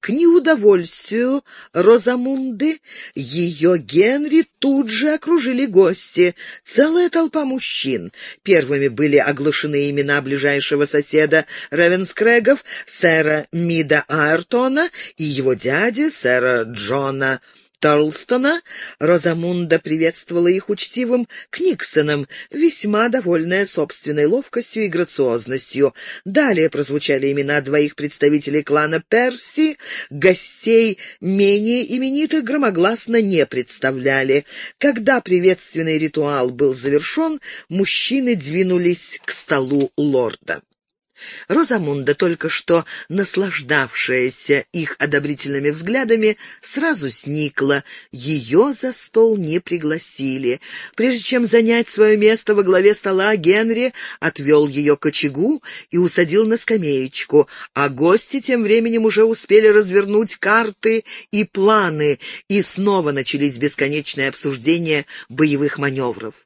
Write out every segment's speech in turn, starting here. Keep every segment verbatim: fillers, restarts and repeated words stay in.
К неудовольствию Розамунды ее Генри тут же окружили гости, целая толпа мужчин. Первыми были оглашены имена ближайшего соседа Равенскрэгов, сэра Мида Айртона, и его дяди, сэра Джона Тарлстона. Розамунда приветствовала их учтивым книксоном, весьма довольная собственной ловкостью и грациозностью. Далее прозвучали имена двоих представителей клана Перси. Гостей менее именитых громогласно не представляли. Когда приветственный ритуал был завершен, мужчины двинулись к столу лорда. Розамунда, только что наслаждавшаяся их одобрительными взглядами, сразу сникла. Ее за стол не пригласили. Прежде чем занять свое место во главе стола, Генри отвел ее к очагу и усадил на скамеечку, а гости тем временем уже успели развернуть карты и планы, и снова начались бесконечные обсуждения боевых маневров.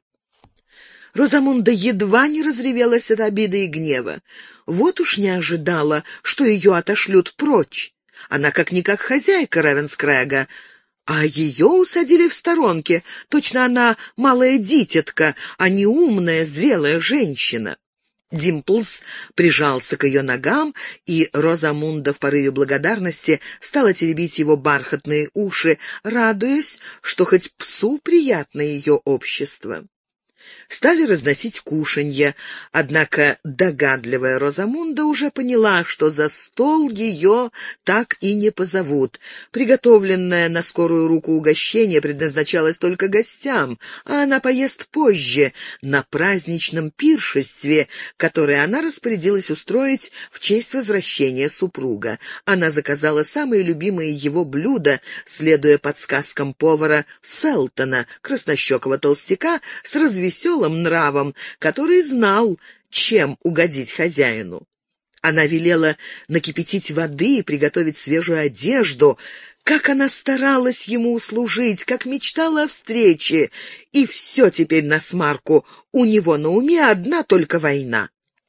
Розамунда едва не разревелась от обиды и гнева. Вот уж не ожидала, что ее отошлют прочь. Она как-никак хозяйка Равенскрэга, а ее усадили в сторонке. Точно она малая дитятка, а не умная, зрелая женщина. Димплс прижался к ее ногам, и Розамунда в порыве благодарности стала теребить его бархатные уши, радуясь, что хоть псу приятно ее общество. Стали разносить кушанья, однако догадливая Розамунда уже поняла, что за стол ее так и не позовут. Приготовленное на скорую руку угощение предназначалось только гостям, а она поест позже, на праздничном пиршестве, которое она распорядилась устроить в честь возвращения супруга. Она заказала самые любимые его блюда, следуя подсказкам повара Селтона, краснощекого толстяка с развеселым нравом, который знал, чем угодить хозяину. Она велела накипятить воды и приготовить свежую одежду. Как она старалась ему услужить, как мечтала о встрече. И все теперь насмарку. У него на уме одна только война.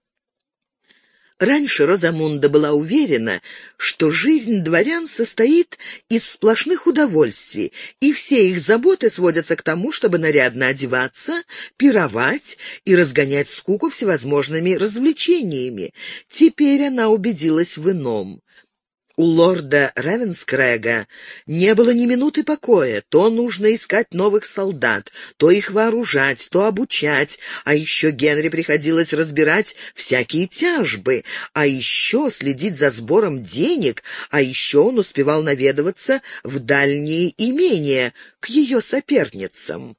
Раньше Розамунда была уверена, что жизнь дворян состоит из сплошных удовольствий, и все их заботы сводятся к тому, чтобы нарядно одеваться, пировать и разгонять скуку всевозможными развлечениями. Теперь она убедилась в ином. У лорда Равенскрэга не было ни минуты покоя. То нужно искать новых солдат, то их вооружать, то обучать, а еще Генри приходилось разбирать всякие тяжбы, а еще следить за сбором денег, а еще он успевал наведываться в дальние имения к ее соперницам.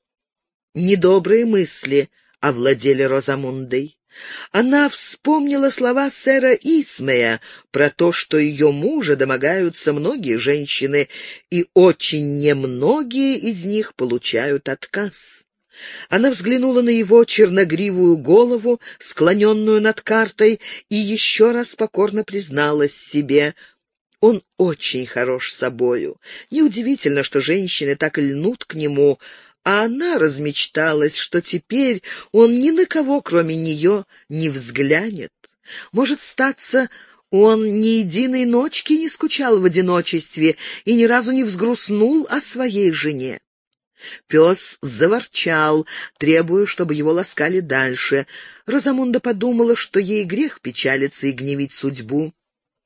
Недобрые мысли овладели Розамундой. Она вспомнила слова сэра Исмея про то, что ее мужа домогаются многие женщины, и очень немногие из них получают отказ. Она взглянула на его черногривую голову, склоненную над картой, и еще раз покорно призналась себе: он очень хорош собою. Неудивительно, что женщины так льнут к нему, а она размечталась, что теперь он ни на кого, кроме нее, не взглянет. Может, статься, он ни единой ночки не скучал в одиночестве и ни разу не взгрустнул о своей жене. Пес заворчал, требуя, чтобы его ласкали дальше. Розамунда подумала, что ей грех печалиться и гневить судьбу.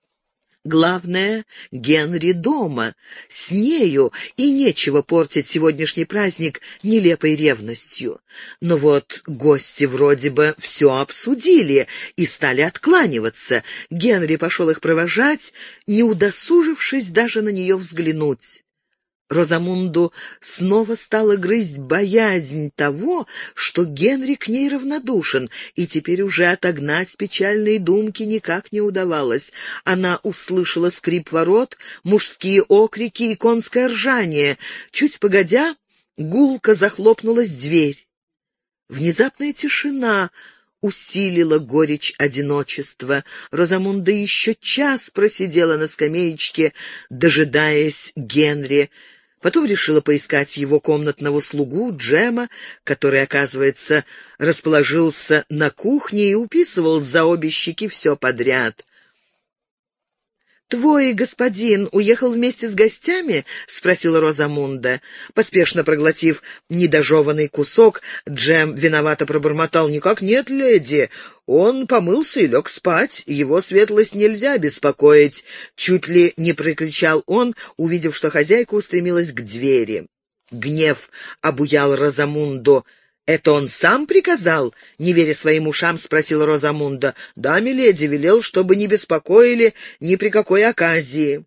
Главное, Генри дома, с нею, и нечего портить сегодняшний праздник нелепой ревностью. Но вот гости вроде бы все обсудили и стали откланиваться. Генри пошел их провожать, не удосужившись даже на нее взглянуть. Розамунду снова стала грызть боязнь того, что Генри к ней равнодушен, и теперь уже отогнать печальные думки никак не удавалось. Она услышала скрип ворот, мужские окрики и конское ржание. Чуть погодя, гулко захлопнулась дверь. Внезапная тишина усилила горечь одиночества. Розамунда еще час просидела на скамеечке, дожидаясь Генри. Потом решила поискать его комнатного слугу Джема, который, оказывается, расположился на кухне и уписывал за обе щеки все подряд. «Твой господин уехал вместе с гостями?» — спросила Розамунда. Поспешно проглотив недожеванный кусок, Джем виновато пробормотал: «Никак нет, леди. Он помылся и лег спать. Его светлость нельзя беспокоить», — чуть ли не прокричал он, увидев, что хозяйка устремилась к двери. Гнев обуял Розамунду. «Это он сам приказал?» — не веря своим ушам, спросила Розамунда. «Да, миледи, велел, чтобы не беспокоили ни при какой оказии».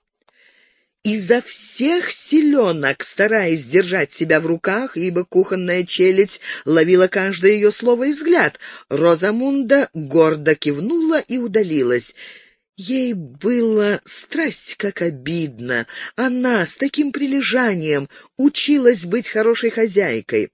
Изо всех силенок, стараясь держать себя в руках, ибо кухонная челядь ловила каждое ее слово и взгляд, Розамунда гордо кивнула и удалилась. Ей было страсть как обидно. Она с таким прилежанием училась быть хорошей хозяйкой.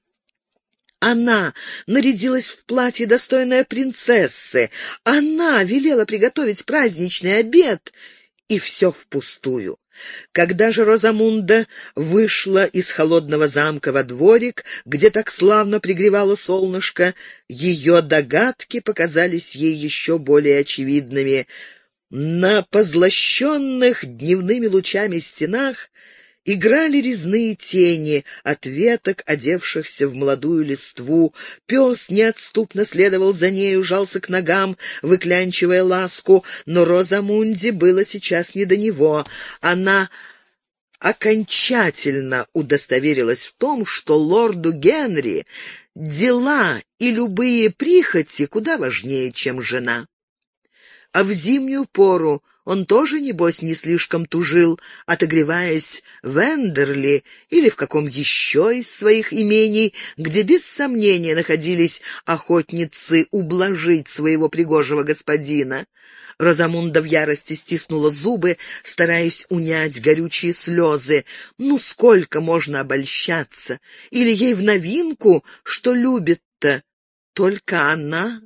Она нарядилась в платье, достойное принцессы. Она велела приготовить праздничный обед, и все впустую. Когда же Розамунда вышла из холодного замка во дворик, где так славно пригревало солнышко, ее догадки показались ей еще более очевидными. На позлощенных дневными лучами стенах играли резные тени от веток, одевшихся в молодую листву. Пес неотступно следовал за нею, жался к ногам, выклянчивая ласку, но Розамунде было сейчас не до него. Она окончательно удостоверилась в том, что лорду Генри дела и любые прихоти куда важнее, чем жена. А в зимнюю пору он тоже, небось, не слишком тужил, отогреваясь в Эндерли или в каком еще из своих имений, где без сомнения находились охотницы ублажить своего пригожего господина. Розамунда в ярости стиснула зубы, стараясь унять горючие слезы. Ну, сколько можно обольщаться? Или ей в новинку, что любит-то только она?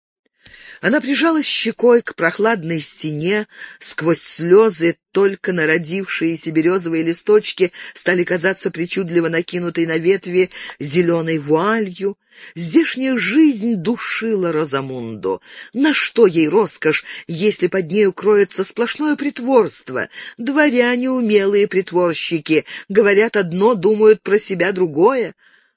Она прижалась щекой к прохладной стене. Сквозь слезы только народившиеся березовые листочки стали казаться причудливо накинутой на ветви зеленой вуалью. Здешняя жизнь душила Розамунду. На что ей роскошь, если под нею кроется сплошное притворство? Дворяне — умелые притворщики, говорят одно, думают про себя другое.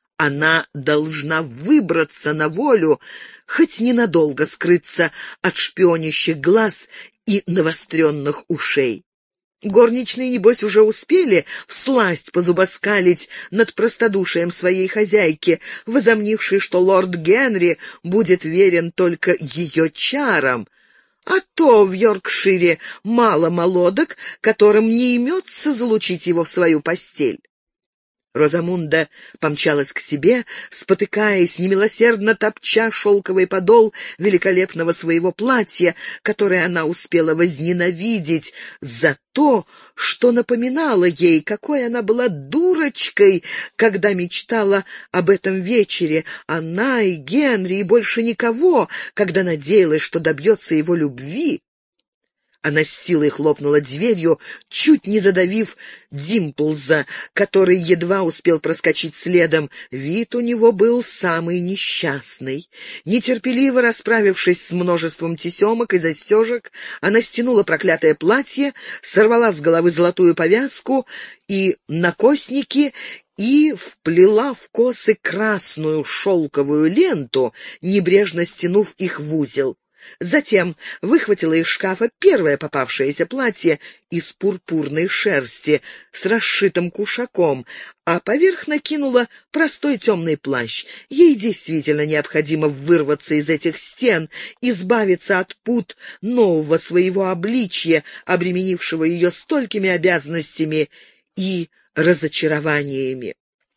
Она должна выбраться на волю, хоть ненадолго скрыться от шпионящих глаз и навостренных ушей. Горничные, небось, уже успели всласть позубоскалить над простодушием своей хозяйки, возомнившей, что лорд Генри будет верен только ее чарам. А то в Йоркшире мало молодок, которым не имется залучить его в свою постель. Розамунда помчалась к себе, спотыкаясь, немилосердно топча шелковый подол великолепного своего платья, которое она успела возненавидеть за то, что напоминало ей, какой она была дурочкой, когда мечтала об этом вечере. Она и Генри, и больше никого, когда надеялась, что добьется его любви. Она с силой хлопнула дверью, чуть не задавив Димплза, который едва успел проскочить следом. Вид у него был самый несчастный. Нетерпеливо расправившись с множеством тесемок и застежек, она стянула проклятое платье, сорвала с головы золотую повязку и накосники и вплела в косы красную шелковую ленту, небрежно стянув их в узел. Затем выхватила из шкафа первое попавшееся платье из пурпурной шерсти с расшитым кушаком, а поверх накинула простой темный плащ. Ей действительно необходимо вырваться из этих стен, избавиться от пут нового своего обличья, обременившего ее столькими обязанностями и разочарованиями.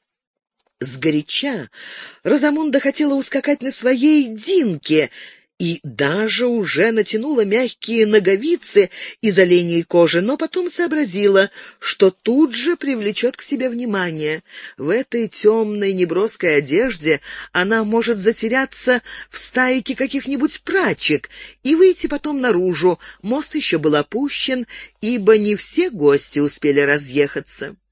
Сгоряча Розамунда хотела ускакать на своей Динке и даже уже натянула мягкие ноговицы из оленей кожи, но потом сообразила, что тут же привлечет к себе внимание. В этой темной неброской одежде она может затеряться в стайке каких-нибудь прачек и выйти потом наружу. Мост еще был опущен, ибо не все гости успели разъехаться.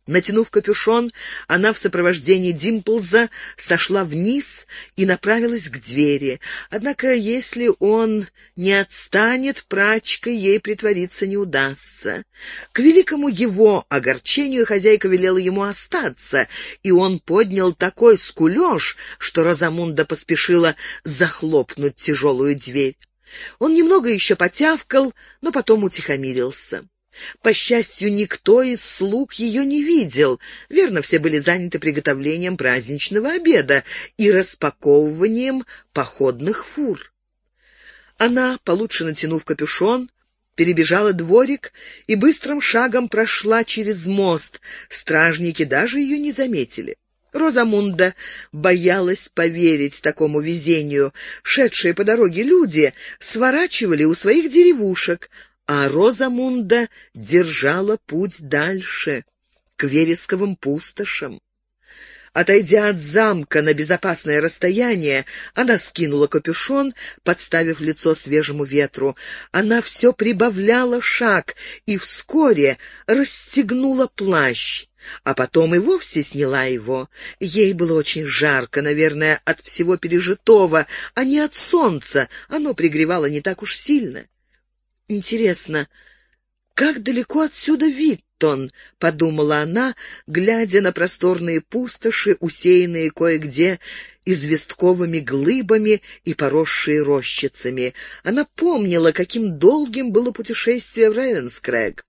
Натянув капюшон, она в сопровождении Димплза сошла вниз и направилась к двери. Однако, если он не отстанет, прачкой ей притвориться не удастся. К великому его огорчению хозяйка велела ему остаться, и он поднял такой скулёж, что Розамунда поспешила захлопнуть тяжелую дверь. Он немного еще потявкал, но потом утихомирился. По счастью, никто из слуг ее не видел. Верно, все были заняты приготовлением праздничного обеда и распаковыванием походных фур. Она, получше натянув капюшон, перебежала дворик и быстрым шагом прошла через мост. Стражники даже ее не заметили. Розамунда боялась поверить такому везению. Шедшие по дороге люди сворачивали у своих деревушек, а Розамунда держала путь дальше, к вересковым пустошам. Отойдя от замка на безопасное расстояние, она скинула капюшон, подставив лицо свежему ветру. Она все прибавляла шаг и вскоре расстегнула плащ, а потом и вовсе сняла его. Ей было очень жарко, наверное, от всего пережитого, а не от солнца. Оно пригревало не так уж сильно. «Интересно, как далеко отсюда Виттон?» — подумала она, глядя на просторные пустоши, усеянные кое-где известковыми глыбами и поросшие рощицами. Она помнила, каким долгим было путешествие в Ревенскрэг.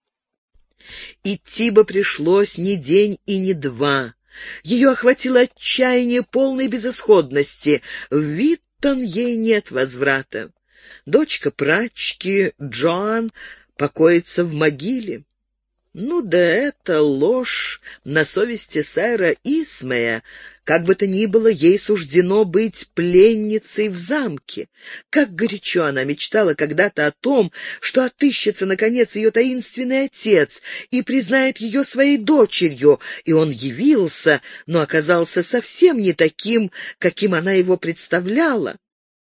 Идти бы пришлось не день и не два. Ее охватило отчаяние полной безысходности. В Виттон ей нет возврата. Дочка прачки, Джоан, покоится в могиле. Ну да это ложь на совести сэра Исмея. Как бы то ни было, ей суждено быть пленницей в замке. Как горячо она мечтала когда-то о том, что отыщется, наконец, ее таинственный отец и признает ее своей дочерью, и он явился, но оказался совсем не таким, каким она его представляла.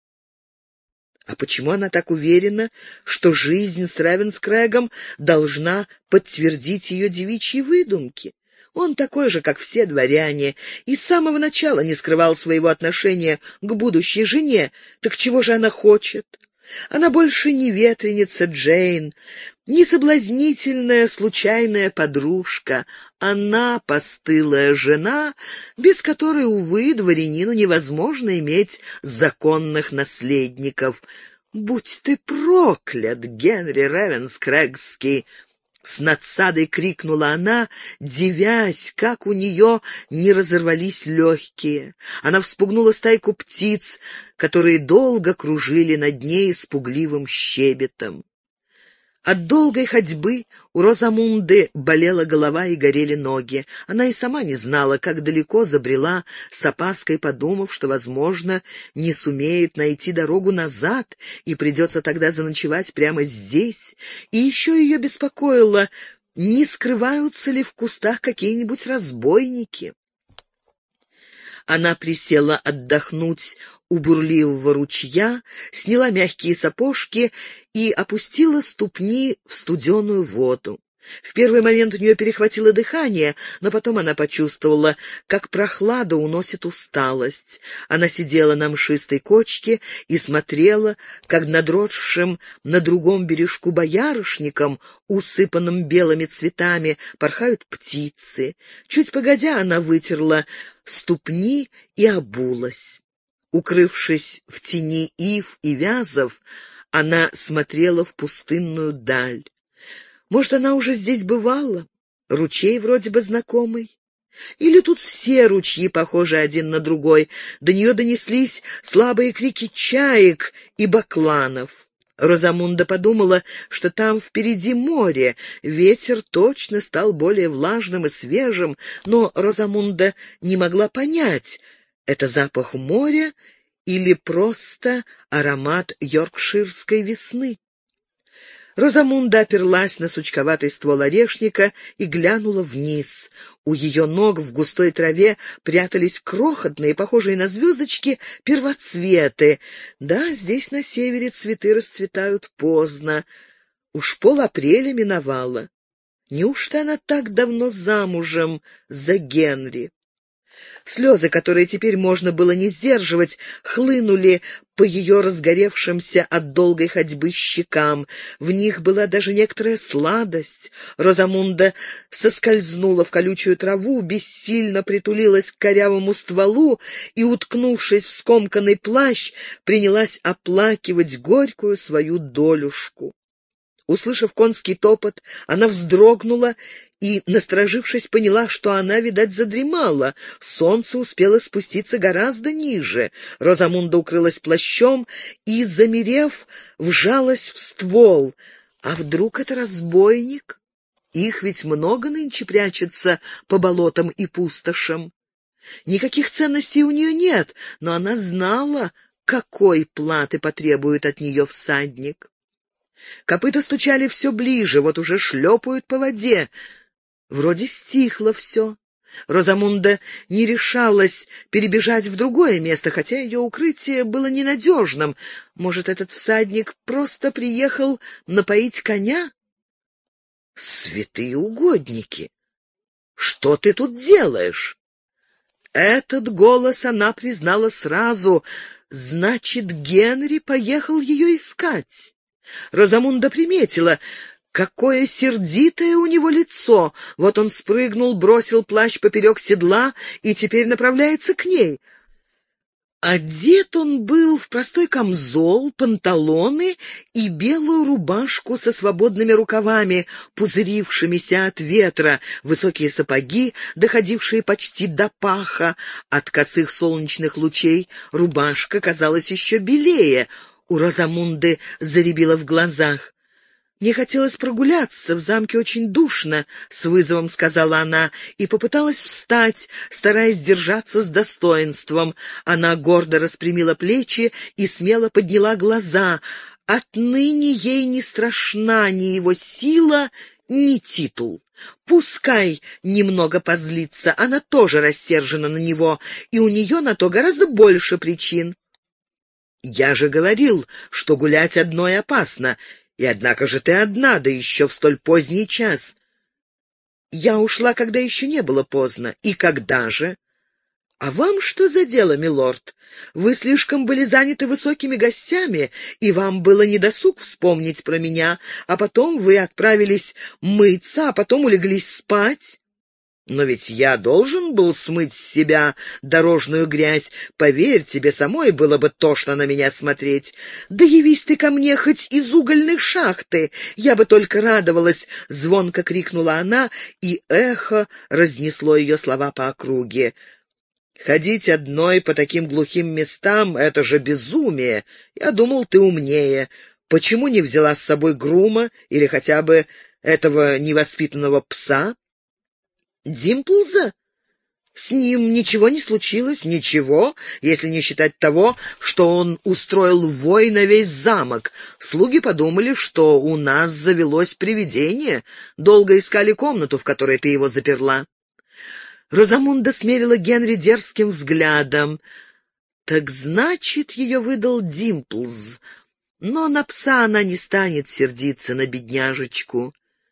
А почему она так уверена, что жизнь с Ревенскрэгом должна подтвердить ее девичьи выдумки? Он такой же, как все дворяне, и с самого начала не скрывал своего отношения к будущей жене. Так чего же она хочет? Она больше не ветреница Джейн, не соблазнительная случайная подружка. Она постылая жена, без которой, увы, дворянину невозможно иметь законных наследников. «Будь ты проклят, Генри Ревенскрэгский!» С надсадой крикнула она, дивясь, как у нее не разорвались легкие. Она вспугнула стайку птиц, которые долго кружили над ней с пугливым щебетом. От долгой ходьбы у Розамунды болела голова и горели ноги. Она и сама не знала, как далеко забрела, с опаской подумав, что, возможно, не сумеет найти дорогу назад и придется тогда заночевать прямо здесь. И еще ее беспокоило, не скрываются ли в кустах какие-нибудь разбойники. Она присела отдохнуть у бурливого ручья, сняла мягкие сапожки и опустила ступни в студеную воду. В первый момент у нее перехватило дыхание, но потом она почувствовала, как прохлада уносит усталость. Она сидела на мшистой кочке и смотрела, как над росшим на другом бережку боярышником, усыпанным белыми цветами, порхают птицы. Чуть погодя, она вытерла ступни и обулась. Укрывшись в тени ив и вязов, она смотрела в пустынную даль. Может, она уже здесь бывала? Ручей вроде бы знакомый. Или тут все ручьи похожи один на другой? До нее донеслись слабые крики чаек и бакланов. Розамунда подумала, что там впереди море. Ветер точно стал более влажным и свежим, но Розамунда не могла понять, это запах моря или просто аромат йоркширской весны. Розамунда оперлась на сучковатый ствол орешника и глянула вниз. У ее ног в густой траве прятались крохотные, похожие на звездочки, первоцветы. Да, здесь на севере цветы расцветают поздно. Уж пол апреля миновало. Неужто она так давно замужем за Генри? Слезы, которые теперь можно было не сдерживать, хлынули по ее разгоревшимся от долгой ходьбы щекам. В них была даже некоторая сладость. Розамунда соскользнула в колючую траву, бессильно притулилась к корявому стволу и, уткнувшись в скомканный плащ, принялась оплакивать горькую свою долюшку. Услышав конский топот, она вздрогнула и, насторожившись, поняла, что она, видать, задремала. Солнце успело спуститься гораздо ниже. Розамунда укрылась плащом и, замерев, вжалась в ствол. А вдруг это разбойник? Их ведь много нынче прячется по болотам и пустошам. Никаких ценностей у нее нет, но она знала, какой платы потребует от нее всадник. Копыта стучали все ближе, вот уже шлепают по воде. Вроде стихло все. Розамунда не решалась перебежать в другое место, хотя ее укрытие было ненадежным. Может, этот всадник просто приехал напоить коня? Святые угодники! Что ты тут делаешь? Этот голос она признала сразу. Значит, Генри поехал ее искать. Розамунда приметила, какое сердитое у него лицо. Вот он спрыгнул, бросил плащ поперек седла и теперь направляется к ней. Одет он был в простой камзол, панталоны и белую рубашку со свободными рукавами, пузырившимися от ветра, высокие сапоги, доходившие почти до паха. От косых солнечных лучей рубашка казалась еще белее. У Розамунды зарябило в глазах. «Мне хотелось прогуляться, в замке очень душно», — с вызовом сказала она, и попыталась встать, стараясь держаться с достоинством. Она гордо распрямила плечи и смело подняла глаза. Отныне ей не страшна ни его сила, ни титул. Пускай немного позлится, она тоже рассержена на него, и у нее на то гораздо больше причин. «Я же говорил, что гулять одной опасно, и однако же ты одна, да еще в столь поздний час». «Я ушла, когда еще не было поздно. И когда же?» «А вам что за дело, милорд? Вы слишком были заняты высокими гостями, и вам было недосуг вспомнить про меня, а потом вы отправились мыться, а потом улеглись спать». «Но ведь я должен был смыть с себя дорожную грязь. Поверь, тебе самой было бы тошно на меня смотреть. Да явись ты ко мне хоть из угольной шахты, я бы только радовалась!» — звонко крикнула она, и эхо разнесло ее слова по округе. «Ходить одной по таким глухим местам — это же безумие. Я думал, ты умнее. Почему не взяла с собой грума или хотя бы этого невоспитанного пса?» «Димплза? С ним ничего не случилось, ничего, если не считать того, что он устроил вой на весь замок. Слуги подумали, что у нас завелось привидение, долго искали комнату, в которой ты его заперла». Розамунда смерила Генри дерзким взглядом. Так значит, ее выдал Димплз, но на пса она не станет сердиться, на бедняжечку.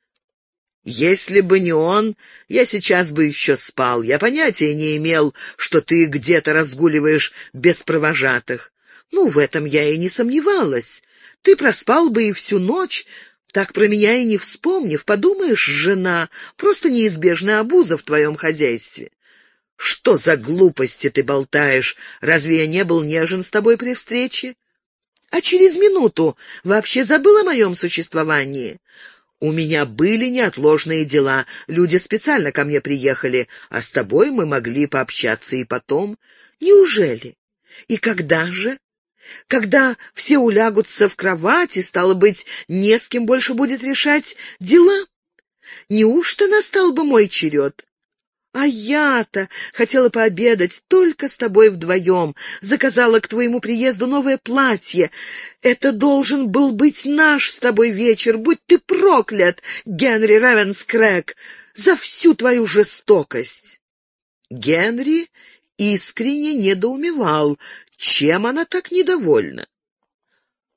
«Если бы не он, я сейчас бы еще спал. Я понятия не имел, что ты где-то разгуливаешь без провожатых. Ну, в этом я и не сомневалась. Ты проспал бы и всю ночь, так про меня и не вспомнив. Подумаешь, жена, просто неизбежная обуза в твоем хозяйстве». «Что за глупости ты болтаешь? Разве я не был нежен с тобой при встрече? А через минуту вообще забыл о моем существовании?» «У меня были неотложные дела, люди специально ко мне приехали, а с тобой мы могли пообщаться и потом». «Неужели? И когда же? Когда все улягутся в кровати, стало быть, не с кем больше будет решать дела? Неужто настал бы мой черед? А я-то хотела пообедать только с тобой вдвоем, заказала к твоему приезду новое платье. Это должен был быть наш с тобой вечер. Будь ты проклят, Генри Равенскрэг, за всю твою жестокость». Генри искренне недоумевал, чем она так недовольна.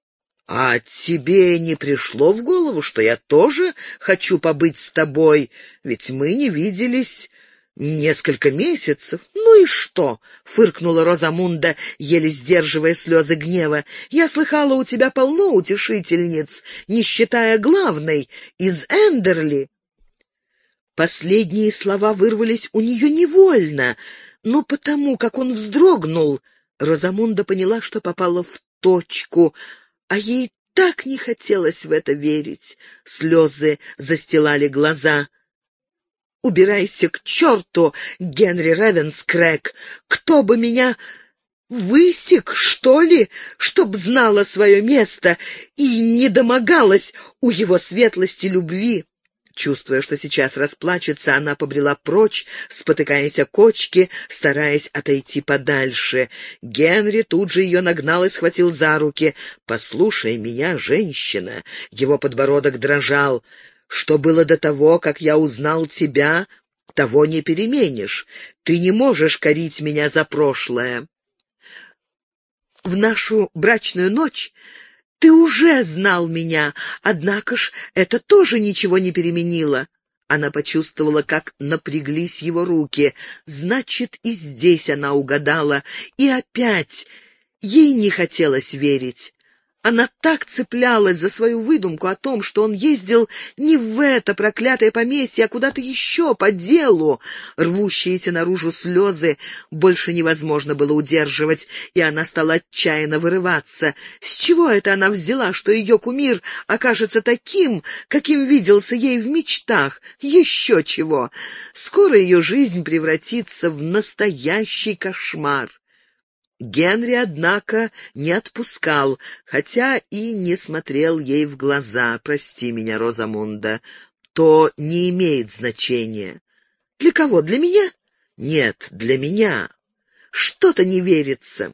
«А тебе не пришло в голову, что я тоже хочу побыть с тобой? Ведь мы не виделись несколько месяцев». «Ну и что?» — фыркнула Розамунда, еле сдерживая слезы гнева. «Я слыхала, у тебя полно утешительниц, не считая главной, из Эндерли». Последние слова вырвались у нее невольно, но потому, как он вздрогнул, Розамунда поняла, что попала в точку, а ей так не хотелось в это верить. Слезы застилали глаза. «Убирайся к черту, Генри Ревенскрэг! Кто бы меня высек, что ли, чтоб знала свое место и не домогалась у его светлости любви!» Чувствуя, что сейчас расплачется, она побрела прочь, спотыкаясь о кочки, стараясь отойти подальше. Генри тут же ее нагнал и схватил за руки. «Послушай меня, женщина!» Его подбородок дрожал. «Что было до того, как я узнал тебя, того не переменишь. Ты не можешь корить меня за прошлое. В нашу брачную ночь ты уже знал меня, однако ж это тоже ничего не переменило». Она почувствовала, как напряглись его руки. Значит, и здесь она угадала. И опять ей не хотелось верить. Она так цеплялась за свою выдумку о том, что он ездил не в это проклятое поместье, а куда-то еще по делу. Рвущиеся наружу слезы больше невозможно было удерживать, и она стала отчаянно вырываться. С чего это она взяла, что ее кумир окажется таким, каким виделся ей в мечтах? Еще чего! Скоро ее жизнь превратится в настоящий кошмар. Генри, однако, не отпускал, хотя и не смотрел ей в глаза. «Прости меня, Розамунда, то не имеет значения». «Для кого? Для меня?» «Нет, для меня. Что-то не верится».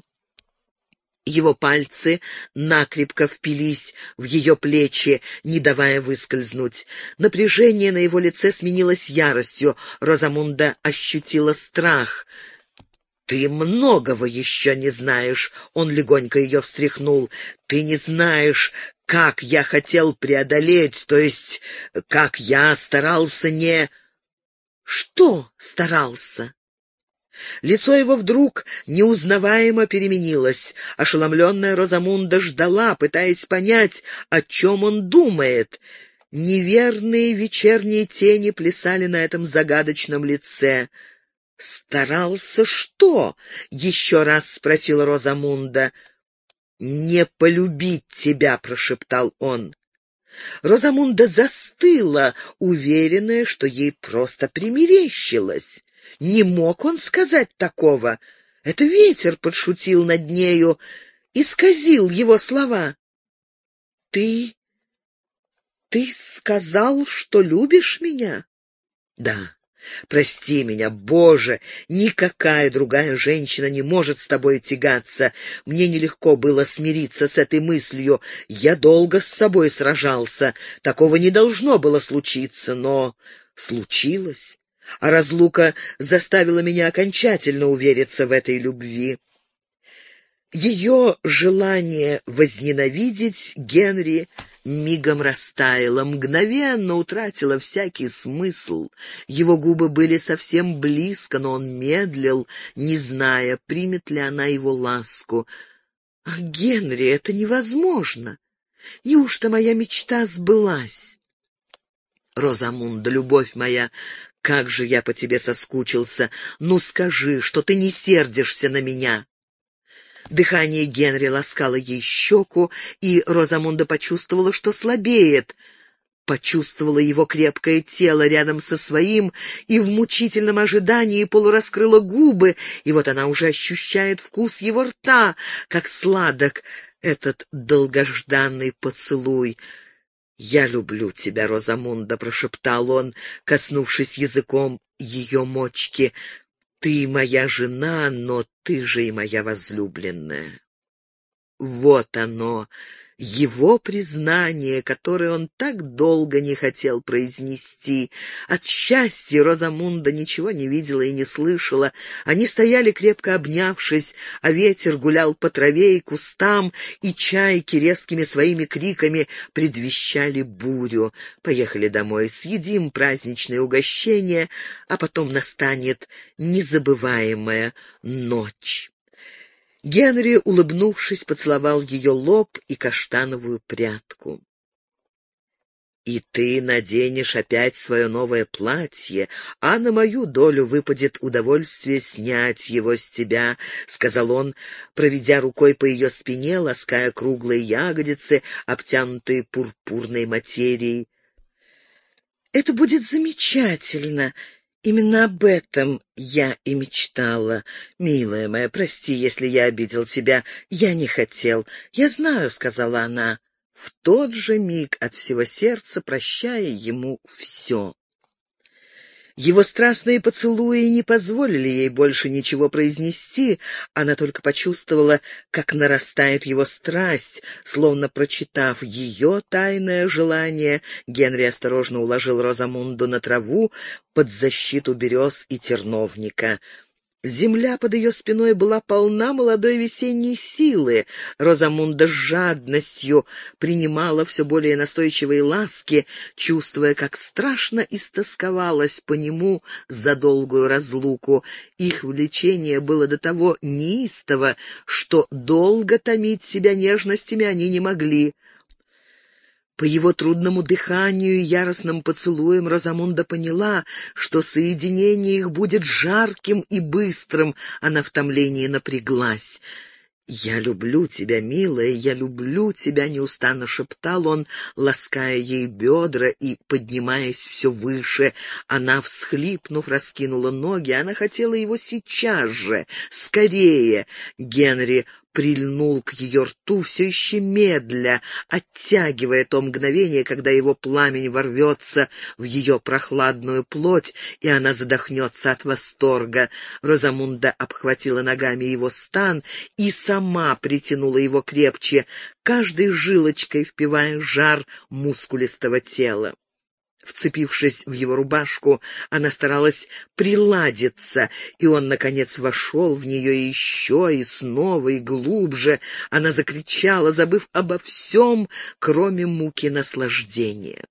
Его пальцы накрепко впились в ее плечи, не давая выскользнуть. Напряжение на его лице сменилось яростью. Розамунда ощутила страх. «Ты многого еще не знаешь», — он легонько ее встряхнул. «Ты не знаешь, как я хотел преодолеть, то есть как я старался не...» «Что старался?» Лицо его вдруг неузнаваемо переменилось. Ошеломленная Розамунда ждала, пытаясь понять, о чем он думает. Неверные вечерние тени плясали на этом загадочном лице. «Старался что?» — еще раз спросила Розамунда. «Не полюбить тебя», — прошептал он. Розамунда застыла, уверенная, что ей просто примерещилось. Не мог он сказать такого. Это ветер подшутил над нею, исказил его слова. «Ты... ты сказал, что любишь меня?» «Да». «Прости меня, Боже, никакая другая женщина не может с тобой тягаться. Мне нелегко было смириться с этой мыслью. Я долго с собой сражался. Такого не должно было случиться, но случилось. А разлука заставила меня окончательно увериться в этой любви». Ее желание возненавидеть Генри мигом растаяло, мгновенно утратило всякий смысл. Его губы были совсем близко, но он медлил, не зная, примет ли она его ласку. «Ах, Генри, это невозможно! Неужто моя мечта сбылась?» «Розамунда, любовь моя, как же я по тебе соскучился! Ну скажи, что ты не сердишься на меня!» Дыхание Генри ласкало ей щеку, и Розамунда почувствовала, что слабеет. Почувствовала его крепкое тело рядом со своим и в мучительном ожидании полураскрыла губы, и вот она уже ощущает вкус его рта, как сладок этот долгожданный поцелуй. «Я люблю тебя, Розамунда», — прошептал он, коснувшись языком ее мочки. «Ты моя жена, но ты же и моя возлюбленная». Вот оно, Его признание, которое он так долго не хотел произнести. От счастья Розамунда ничего не видела и не слышала. Они стояли крепко обнявшись, а ветер гулял по траве и кустам, и чайки резкими своими криками предвещали бурю. «Поехали домой, съедим праздничное угощение, а потом настанет незабываемая ночь». Генри, улыбнувшись, поцеловал ее лоб и каштановую прядку. «И ты наденешь опять свое новое платье, а на мою долю выпадет удовольствие снять его с тебя», — сказал он, проведя рукой по ее спине, лаская круглые ягодицы, обтянутые пурпурной материей. «Это будет замечательно. Именно об этом я и мечтала. Милая моя, прости, если я обидел тебя. Я не хотел. Я знаю», — сказала она, в тот же миг от всего сердца прощая ему все. Его страстные поцелуи не позволили ей больше ничего произнести. Она только почувствовала, как нарастает его страсть. Словно прочитав ее тайное желание, Генри осторожно уложил Розамунду на траву под защиту берез и терновника. Земля под ее спиной была полна молодой весенней силы. Розамунда с жадностью принимала все более настойчивые ласки, чувствуя, как страшно истосковалась по нему за долгую разлуку. Их влечение было до того неистово, что долго томить себя нежностями они не могли. По его трудному дыханию и яростным поцелуям Розамунда поняла, что соединение их будет жарким и быстрым. Она в томлении напряглась. «Я люблю тебя, милая, я люблю тебя», — неустанно шептал он, лаская ей бедра и поднимаясь все выше. Она, всхлипнув, раскинула ноги. Она хотела его сейчас же, скорее. Генри прильнул к ее рту все еще медля, оттягивая то мгновение, когда его пламень ворвется в ее прохладную плоть, и она задохнется от восторга. Розамунда обхватила ногами его стан и сама притянула его крепче, каждой жилочкой впивая жар мускулистого тела. Вцепившись в его рубашку, она старалась приладиться, и он, наконец, вошел в нее еще и снова, и глубже. Она закричала, забыв обо всем, кроме муки наслаждения.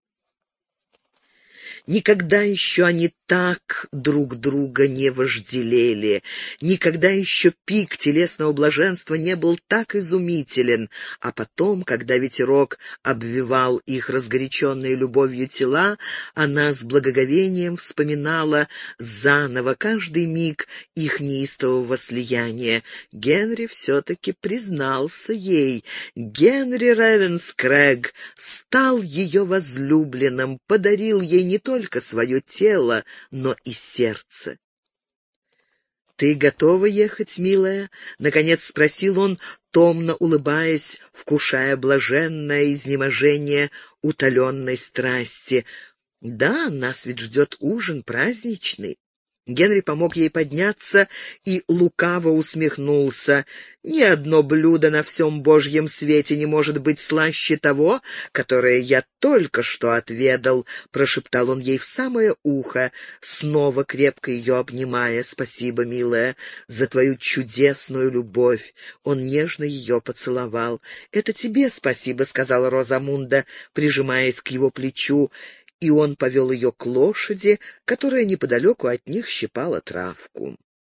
Никогда еще они так друг друга не вожделели. Никогда еще пик телесного блаженства не был так изумителен. А потом, когда ветерок обвивал их разгоряченные любовью тела, она с благоговением вспоминала заново каждый миг их неистового слияния. Генри все-таки признался ей. Генри Ревенскрэг стал ее возлюбленным, подарил ей не только свое тело, но и сердце. «Ты готова ехать, милая?» — наконец спросил он, томно улыбаясь, вкушая блаженное изнеможение утоленной страсти. «Да, нас ведь ждет ужин праздничный». Генри помог ей подняться и лукаво усмехнулся. «Ни одно блюдо на всем Божьем свете не может быть слаще того, которое я только что отведал», — прошептал он ей в самое ухо, снова крепко ее обнимая. «Спасибо, милая, за твою чудесную любовь». Он нежно ее поцеловал. «Это тебе спасибо», — сказала Розамунда, прижимаясь к его плечу, и он повел ее к лошади, которая неподалеку от них щипала травку.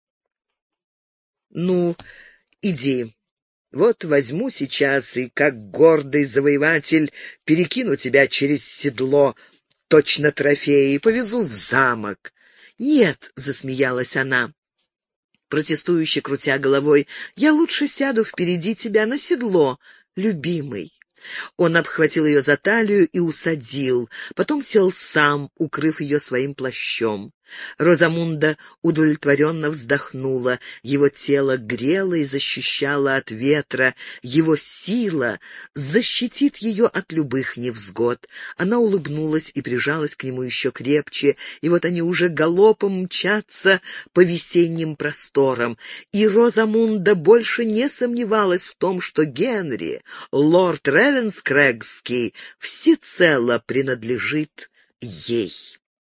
«Ну, иди. Вот возьму сейчас и, как гордый завоеватель, перекину тебя через седло, точно трофей, и повезу в замок». «Нет», — засмеялась она, протестующе крутя головой, — «я лучше сяду впереди тебя на седло, любимый». Он обхватил ее за талию и усадил, потом сел сам, укрыв ее своим плащом. Розамунда удовлетворенно вздохнула. Его тело грело и защищало от ветра. Его сила защитит ее от любых невзгод. Она улыбнулась и прижалась к нему еще крепче. И вот они уже галопом мчатся по весенним просторам. И Розамунда больше не сомневалась в том, что Генри, лорд Ревенскрэгский, всецело принадлежит ей.